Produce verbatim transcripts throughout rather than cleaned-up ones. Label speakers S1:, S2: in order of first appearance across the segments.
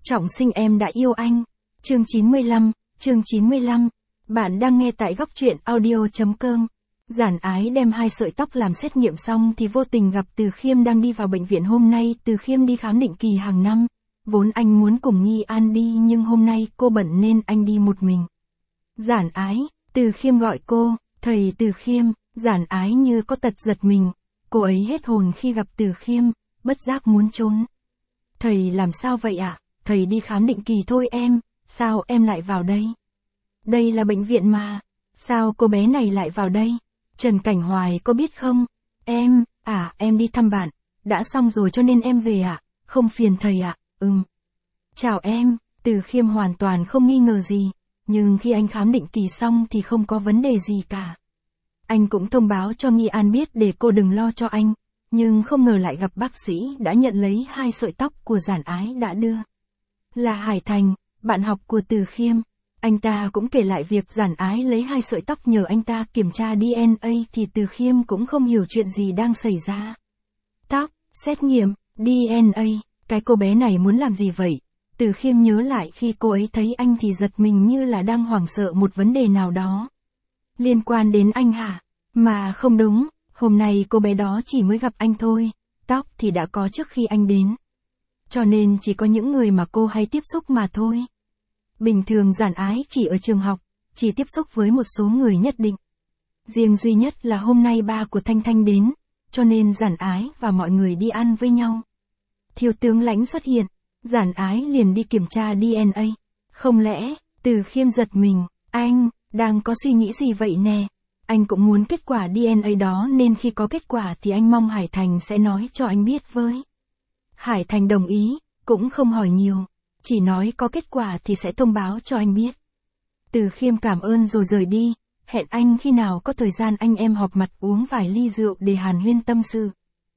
S1: Trọng sinh em đã yêu anh. Chương chín mươi lăm, chương chín mươi lăm. Bạn đang nghe tại góc truyện audio.com. Giản Ái đem hai sợi tóc làm xét nghiệm xong thì vô tình gặp Từ Khiêm đang đi vào bệnh viện hôm nay. Từ Khiêm đi khám định kỳ hàng năm. Vốn anh muốn cùng Nghi An đi nhưng hôm nay cô bận nên anh đi một mình. Giản Ái, Từ Khiêm gọi cô, thầy Từ Khiêm. Giản Ái như có tật giật mình. Cô ấy hết hồn khi gặp Từ Khiêm, bất giác muốn trốn. Thầy làm sao vậy ạ? À? Thầy đi khám định kỳ thôi em, sao em lại vào đây? Đây là bệnh viện mà, sao cô bé này lại vào đây? Trần Cảnh Hoài có biết không? Em, à em đi thăm bạn, đã xong rồi cho nên em về ạ, à? Không phiền thầy ạ, à? Ừm. Chào em, Từ Khiêm hoàn toàn không nghi ngờ gì, nhưng khi anh khám định kỳ xong thì không có vấn đề gì cả. Anh cũng thông báo cho Nghi An biết để cô đừng lo cho anh, nhưng không ngờ lại gặp bác sĩ đã nhận lấy hai sợi tóc của Giản Ái đã đưa. Là Hải Thành, bạn học của Từ Khiêm. Anh ta cũng kể lại việc Giản Ái lấy hai sợi tóc nhờ anh ta kiểm tra đê en a thì Từ Khiêm cũng không hiểu chuyện gì đang xảy ra. Tóc, xét nghiệm, đê en a, cái cô bé này muốn làm gì vậy? Từ Khiêm nhớ lại khi cô ấy thấy anh thì giật mình như là đang hoảng sợ một vấn đề nào đó. Liên quan đến anh hả? Mà không đúng, hôm nay cô bé đó chỉ mới gặp anh thôi, tóc thì đã có trước khi anh đến. Cho nên chỉ có những người mà cô hay tiếp xúc mà thôi. Bình thường Giản Ái chỉ ở trường học, chỉ tiếp xúc với một số người nhất định. Riêng duy nhất là hôm nay ba của Thanh Thanh đến, cho nên Giản Ái và mọi người đi ăn với nhau. Thiếu tướng Lãnh xuất hiện, Giản Ái liền đi kiểm tra đê en a. Không lẽ, Từ Khiêm giật mình, anh, đang có suy nghĩ gì vậy nè? Anh cũng muốn kết quả đê en a đó nên khi có kết quả thì anh mong Hải Thành sẽ nói cho anh biết với. Hải Thành đồng ý, cũng không hỏi nhiều, chỉ nói có kết quả thì sẽ thông báo cho anh biết. Từ Khiêm cảm ơn rồi rời đi, hẹn anh khi nào có thời gian anh em họp mặt uống vài ly rượu để hàn huyên tâm sự.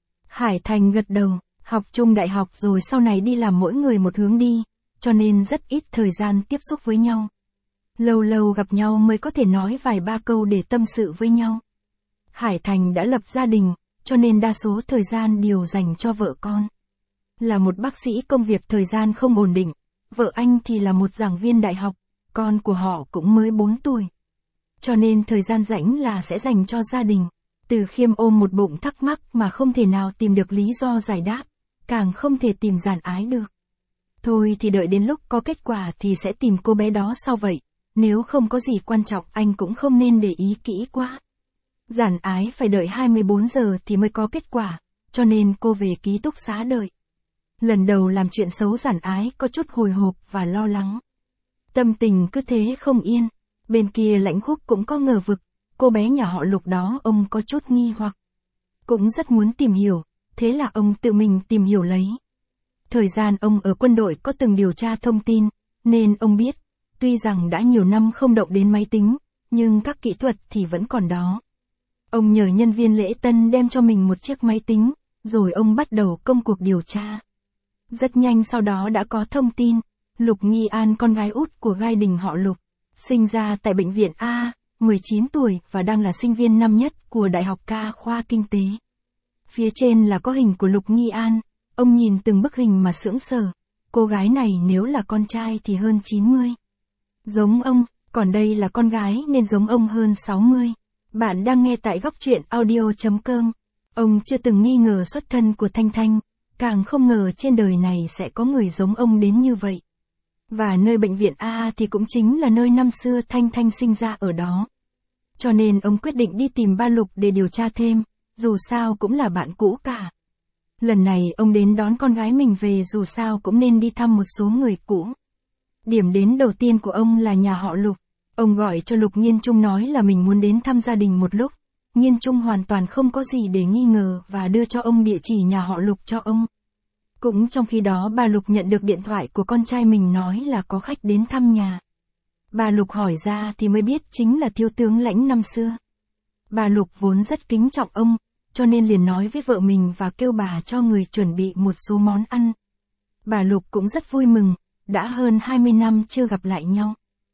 S1: Hải Thành gật đầu, học chung đại học rồi sau này đi làm mỗi người một hướng đi, cho nên rất ít thời gian tiếp xúc với nhau. Lâu lâu gặp nhau mới có thể nói vài ba câu để tâm sự với nhau. Hải Thành đã lập gia đình, cho nên đa số thời gian đều dành cho vợ con. Là một bác sĩ công việc thời gian không ổn định, vợ anh thì là một giảng viên đại học, con của họ cũng mới bốn tuổi. Cho nên thời gian rảnh là sẽ dành cho gia đình. Từ Khiêm ôm một bụng thắc mắc mà không thể nào tìm được lý do giải đáp, càng không thể tìm Giản Ái được. Thôi thì đợi đến lúc có kết quả thì sẽ tìm cô bé đó sau vậy, nếu không có gì quan trọng anh cũng không nên để ý kỹ quá. Giản Ái phải đợi hai mươi bốn giờ thì mới có kết quả, cho nên cô về ký túc xá đợi. Lần đầu làm chuyện xấu Giản Ái có chút hồi hộp và lo lắng. Tâm tình cứ thế không yên, bên kia Lãnh Khúc cũng có ngờ vực, cô bé nhà họ Lục đó ông có chút nghi hoặc. Cũng rất muốn tìm hiểu, thế là ông tự mình tìm hiểu lấy. Thời gian ông ở quân đội có từng điều tra thông tin, nên ông biết, tuy rằng đã nhiều năm không động đến máy tính, nhưng các kỹ thuật thì vẫn còn đó. Ông nhờ nhân viên lễ tân đem cho mình một chiếc máy tính, rồi ông bắt đầu công cuộc điều tra. Rất nhanh sau đó đã có thông tin, Lục Nghi An con gái út của gai đình họ Lục, sinh ra tại bệnh viện A, mười chín tuổi và đang là sinh viên năm nhất của Đại học Ca khoa Kinh tế. Phía trên là có hình của Lục Nghi An, ông nhìn từng bức hình mà sững sờ, cô gái này nếu là con trai thì hơn chín mươi. Giống ông, còn đây là con gái nên giống ông hơn sáu mươi. Bạn đang nghe tại góc truyện audio.com. Ông chưa từng nghi ngờ xuất thân của Thanh Thanh, càng không ngờ trên đời này sẽ có người giống ông đến như vậy. Và nơi bệnh viện A thì cũng chính là nơi năm xưa Thanh Thanh sinh ra ở đó. Cho nên ông quyết định đi tìm ba Lục để điều tra thêm, dù sao cũng là bạn cũ cả. Lần này ông đến đón con gái mình về dù sao cũng nên đi thăm một số người cũ. Điểm đến đầu tiên của ông là nhà họ Lục. Ông gọi cho Lục Nghiên Trung nói là mình muốn đến thăm gia đình một lúc. Nghiên Trung hoàn toàn không có gì để nghi ngờ và đưa cho ông địa chỉ nhà họ Lục cho ông. Cũng trong khi đó bà Lục nhận được điện thoại của con trai mình nói là có khách đến thăm nhà. Bà Lục hỏi ra thì mới biết chính là thiếu tướng Lãnh năm xưa. Bà Lục vốn rất kính trọng ông, cho nên liền nói với vợ mình và kêu bà cho người chuẩn bị một số món ăn. Bà Lục cũng rất vui mừng, đã hơn hai mươi năm chưa gặp lại nhau.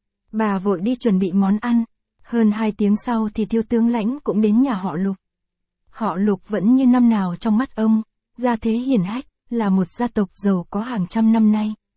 S1: Bà vội đi chuẩn bị món ăn, hơn hai tiếng sau thì thiếu tướng Lãnh cũng đến nhà họ Lục. Họ Lục vẫn như năm nào trong mắt ông, gia thế hiển hách, là một gia tộc giàu có hàng trăm năm nay.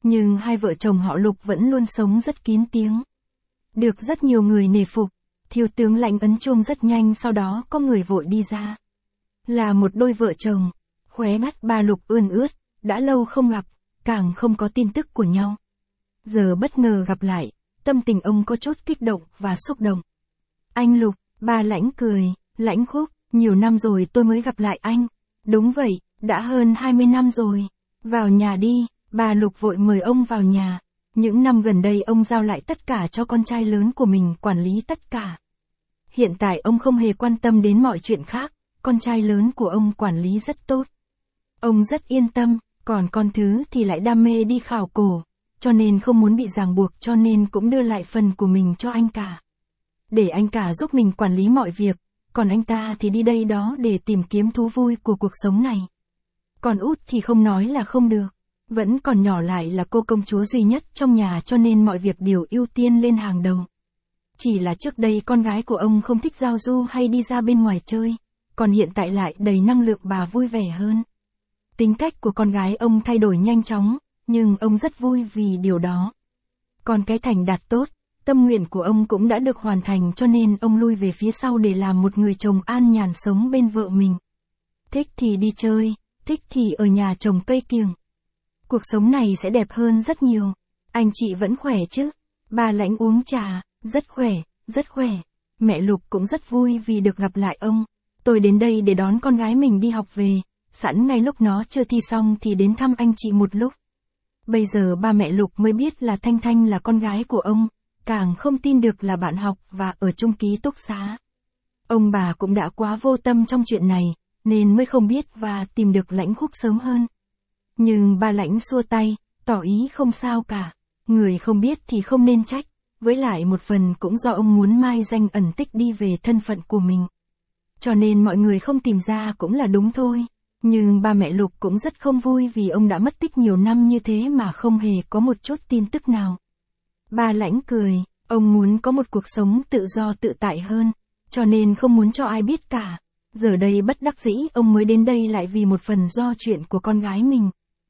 S1: Nhưng hai vợ chồng họ Lục vẫn luôn sống rất kín tiếng. Được rất nhiều người nể phục, thiếu tướng Lãnh ấn chuông rất nhanh, sau đó có người vội đi ra. Là một đôi vợ chồng, khóe mắt bà Lục ươn ướt, đã lâu không gặp, càng không có tin tức của nhau. Giờ bất ngờ gặp lại, tâm tình ông có chút kích động và xúc động. Anh Lục, bà Lãnh cười, Lãnh Khúc, nhiều năm rồi tôi mới gặp lại anh. Đúng vậy, đã hơn hai mươi năm rồi. Vào nhà đi, bà Lục vội mời ông vào nhà. Những năm gần đây ông giao lại tất cả cho con trai lớn của mình quản lý tất cả. Hiện tại ông không hề quan tâm đến mọi chuyện khác, con trai lớn của ông quản lý rất tốt. Ông rất yên tâm, còn con thứ thì lại đam mê đi khảo cổ, cho nên không muốn bị ràng buộc, cho nên cũng đưa lại phần của mình cho anh cả. Để anh cả giúp mình quản lý mọi việc, còn anh ta thì đi đây đó để tìm kiếm thú vui của cuộc sống này. Còn út thì không nói là không được, vẫn còn nhỏ, lại là cô công chúa duy nhất trong nhà, cho nên mọi việc đều ưu tiên lên hàng đầu. Chỉ là trước đây con gái của ông không thích giao du hay đi ra bên ngoài chơi, còn hiện tại lại đầy năng lượng, bà vui vẻ hơn. Tính cách của con gái ông thay đổi nhanh chóng, nhưng ông rất vui vì điều đó. Còn cái thành đạt tốt, tâm nguyện của ông cũng đã được hoàn thành, cho nên ông lui về phía sau để làm một người chồng an nhàn sống bên vợ mình. Thích thì đi chơi, thích thì ở nhà trồng cây kiểng. Cuộc sống này sẽ đẹp hơn rất nhiều. Anh chị vẫn khỏe chứ? Bà Lãnh uống trà, rất khỏe, rất khỏe. Mẹ Lục cũng rất vui vì được gặp lại ông. Tôi đến đây để đón con gái mình đi học về, sẵn ngay lúc nó chưa thi xong thì đến thăm anh chị một lúc. Bây giờ ba mẹ Lục mới biết là Thanh Thanh là con gái của ông, càng không tin được là bạn học và ở chung ký túc xá. Ông bà cũng đã quá vô tâm trong chuyện này, nên mới không biết và tìm được Lãnh Khúc sớm hơn. Nhưng ba Lãnh xua tay, tỏ ý không sao cả, người không biết thì không nên trách, với lại một phần cũng do ông muốn mai danh ẩn tích đi về thân phận của mình. Cho nên mọi người không tìm ra cũng là đúng thôi. Nhưng ba mẹ Lục cũng rất không vui vì ông đã mất tích nhiều năm như thế mà không hề có một chút tin tức nào. Ba Lãnh cười, ông muốn có một cuộc sống tự do tự tại hơn, cho nên không muốn cho ai biết cả. Giờ đây bất đắc dĩ ông mới đến đây lại vì một phần do chuyện của con gái mình.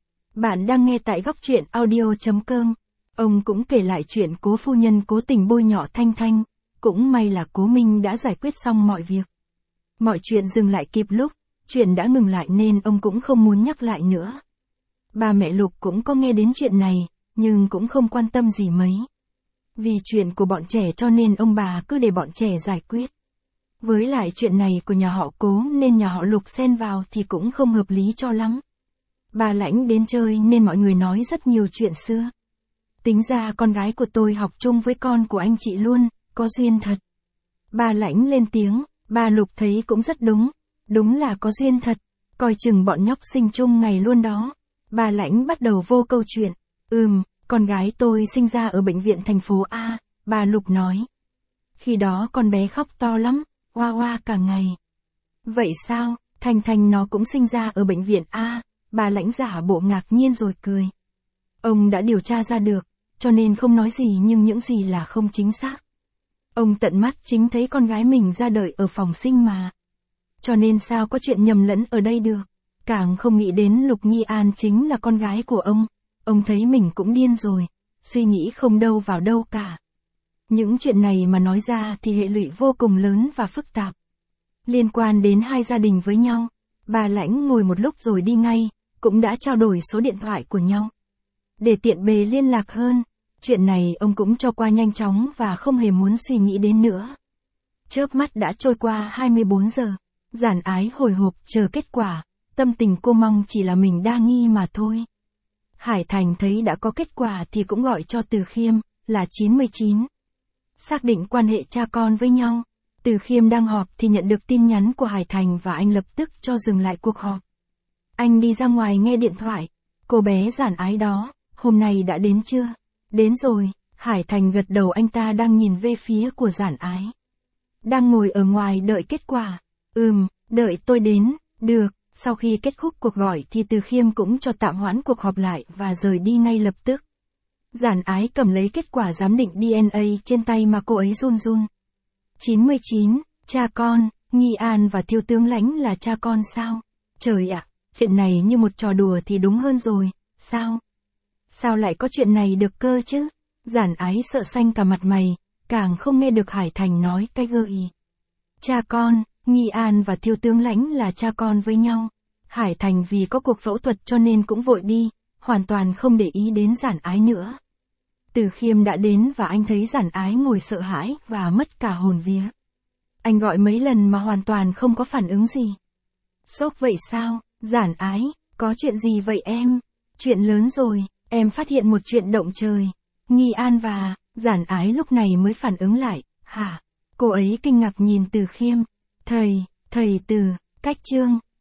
S1: Bạn đang nghe tại góc truyện audio chấm com. Ông cũng kể lại chuyện cố phu nhân cố tình bôi nhọ Thanh Thanh, cũng may là cố Minh đã giải quyết xong mọi việc. Mọi chuyện dừng lại kịp lúc, chuyện đã ngừng lại nên ông cũng không muốn nhắc lại nữa. Ba mẹ Lục cũng có nghe đến chuyện này, nhưng cũng không quan tâm gì mấy. Vì chuyện của bọn trẻ cho nên ông bà cứ để bọn trẻ giải quyết. Với lại chuyện này của nhà họ Cố nên nhà họ Lục xen vào thì cũng không hợp lý cho lắm. Bà Lãnh đến chơi nên mọi người nói rất nhiều chuyện xưa. Tính ra con gái của tôi học chung với con của anh chị luôn, có duyên thật. Bà Lãnh lên tiếng, bà Lục thấy cũng rất đúng, đúng là có duyên thật, coi chừng bọn nhóc sinh chung ngày luôn đó. Bà Lãnh bắt đầu vô câu chuyện, ừm, con gái tôi sinh ra ở bệnh viện thành phố A, bà Lục nói. Khi đó con bé khóc to lắm, oa oa cả ngày. Vậy sao, Thanh Thanh nó cũng sinh ra ở bệnh viện A, bà Lãnh giả bộ ngạc nhiên rồi cười. Ông đã điều tra ra được, cho nên không nói gì, nhưng những gì là không chính xác. Ông tận mắt chính thấy con gái mình ra đời ở phòng sinh mà. Cho nên sao có chuyện nhầm lẫn ở đây được. Càng không nghĩ đến Lục Nghi An chính là con gái của ông. Ông thấy mình cũng điên rồi, suy nghĩ không đâu vào đâu cả. Những chuyện này mà nói ra thì hệ lụy vô cùng lớn và phức tạp. Liên quan đến hai gia đình với nhau. Bà Lãnh ngồi một lúc rồi đi ngay, cũng đã trao đổi số điện thoại của nhau. Để tiện bề liên lạc hơn, chuyện này ông cũng cho qua nhanh chóng và không hề muốn suy nghĩ đến nữa. Chớp mắt đã trôi qua hai mươi bốn giờ, Giản Ái hồi hộp chờ kết quả, tâm tình cô mong chỉ là mình đa nghi mà thôi. Hải Thành thấy đã có kết quả thì cũng gọi cho Từ Khiêm, là chín mươi chín. Xác định quan hệ cha con với nhau, Từ Khiêm đang họp thì nhận được tin nhắn của Hải Thành và anh lập tức cho dừng lại cuộc họp. Anh đi ra ngoài nghe điện thoại, cô bé Giản Ái đó, hôm nay đã đến chưa? Đến rồi, Hải Thành gật đầu, anh ta đang nhìn về phía của Giản Ái. Đang ngồi ở ngoài đợi kết quả. Ừm, đợi tôi đến, được. Sau khi kết thúc cuộc gọi thì Từ Khiêm cũng cho tạm hoãn cuộc họp lại và rời đi ngay lập tức. Giản Ái cầm lấy kết quả giám định đê en a trên tay mà cô ấy run run. chín mươi chín, cha con, Nghi An và Thiếu tướng Lãnh là cha con sao? Trời ạ, chuyện này như một trò đùa thì đúng hơn rồi, sao? Sao lại có chuyện này được cơ chứ? Giản Ái sợ xanh cả mặt mày, càng không nghe được Hải Thành nói cái gợi ý. Cha con, Nghi An và Thiêu Tướng Lãnh là cha con với nhau. Hải Thành vì có cuộc phẫu thuật cho nên cũng vội đi, hoàn toàn không để ý đến Giản Ái nữa. Từ Khiêm đã đến và anh thấy Giản Ái ngồi sợ hãi và mất cả hồn vía. Anh gọi mấy lần mà hoàn toàn không có phản ứng gì. Sốc vậy sao? Giản Ái, có chuyện gì vậy em? Chuyện lớn rồi, em phát hiện một chuyện động trời. Nghi An và Giản Ái lúc này mới phản ứng lại. Hả? Cô ấy kinh ngạc nhìn Từ Khiêm. Thầy, thầy Từ, cách chương.